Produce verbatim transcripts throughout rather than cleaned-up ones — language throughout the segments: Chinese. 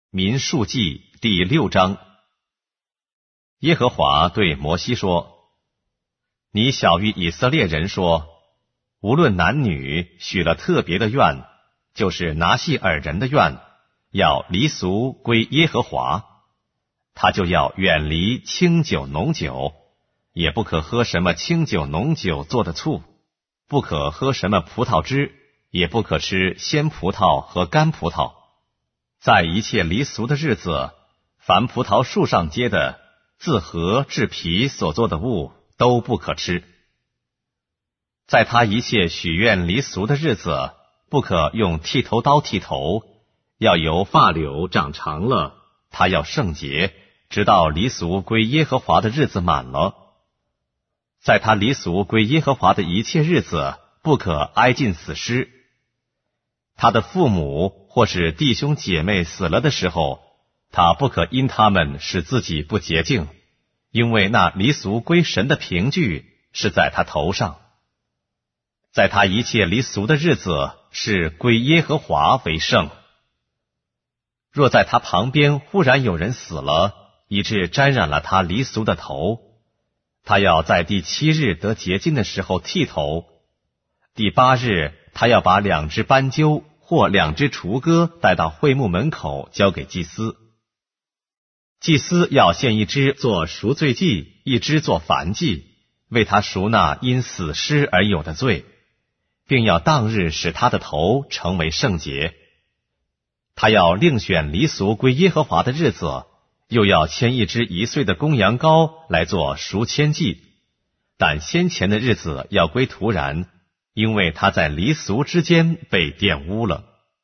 民数记第六章。耶和华对摩西说：你晓谕以色列人说，无论男女许了特别的愿，就是拿细耳人的愿，要离俗归耶和华，他就要远离清酒浓酒，也不可喝什么清酒浓酒做的醋，不可喝什么葡萄汁，也不可吃鲜葡萄和干葡萄。在一切离俗的日子，凡葡萄树上结的自核至皮所做的物都不可吃。在他一切许愿离俗的日子，不可用剃头刀剃头，要由发绺长长了，他要圣洁，直到离俗归耶和华的日子满了。在他离俗归耶和华的一切日子，不可挨近死尸。他的父母或是弟兄姐妹死了的时候，他不可因他们使自己不洁净，因为那离俗归神的凭据是在他头上。在他一切离俗的日子，是归耶和华为圣。若在他旁边忽然有人死了，以致沾染了他离俗的头，他要在第七日得洁净的时候剃头。第八日，他要把两只斑鸠或两只雏鸽带到会幕门口，交给祭司。祭司要献一只做赎罪祭，一只做燔祭，为他赎那因死尸而有的罪，并要当日使他的头成为圣洁。他要另选离俗归耶和华的日子，又要牵一只一岁的公羊羔来做赎愆祭，但先前的日子要归徒然，因为他在离俗之间被玷污了。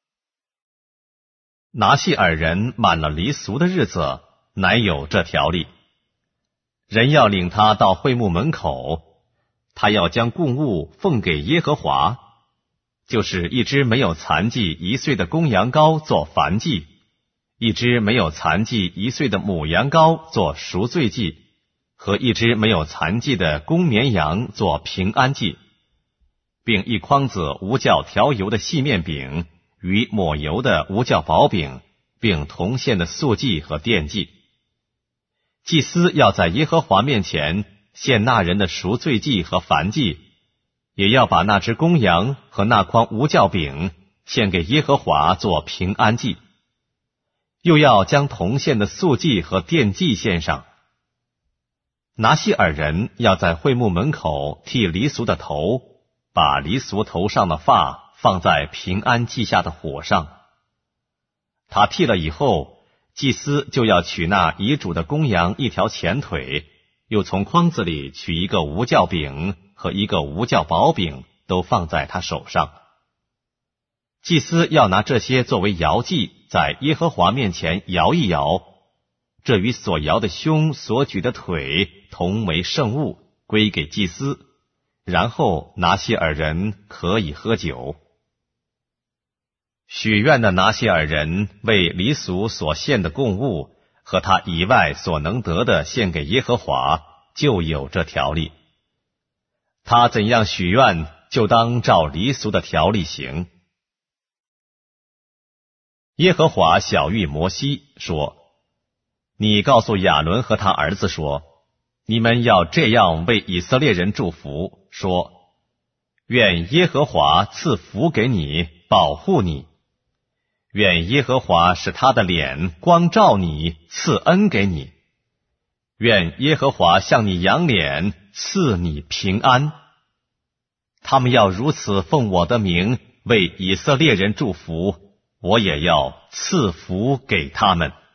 拿细耳人满了离俗的日子，乃有这条例：人要领他到会幕门口，他要将供物奉给耶和华，就是一只没有残疾一岁的公羊羔做燔祭，一只没有残疾一岁的母羊羔做赎罪祭，和一只没有残疾的公绵羊做平安祭，并一筐子无酵调油的细面饼与抹油的无酵薄饼，并同献的素祭和奠祭。祭司要在耶和华面前献那人的赎罪祭和燔祭，也要把那只公羊和那筐无酵饼献给耶和华做平安祭，又要将同献的素祭和奠祭献上。拿细耳人要在会幕门口剃离俗的头，把离俗头上的发放在平安祭下的火上。他剃了以后，祭司就要取那遗嘱的公羊一条前腿，又从筐子里取一个无酵饼和一个无酵薄饼，都放在他手上。祭司要拿这些作为摇祭，在耶和华面前摇一摇，这与所摇的胸所举的腿同为圣物，归给祭司，然后拿细耳人可以喝酒。许愿的拿细耳人为离俗所献的供物和他以外所能得的献给耶和华，就有这条例。他怎样许愿，就当照离俗的条例行。耶和华晓谕摩西说：你告诉亚伦和他儿子说，你们要这样为以色列人祝福，说：愿耶和华赐福给你，保护你；愿耶和华使他的脸光照你，赐恩给你；愿耶和华向你扬脸，赐你平安。他们要如此奉我的名为以色列人祝福，我也要赐福给他们。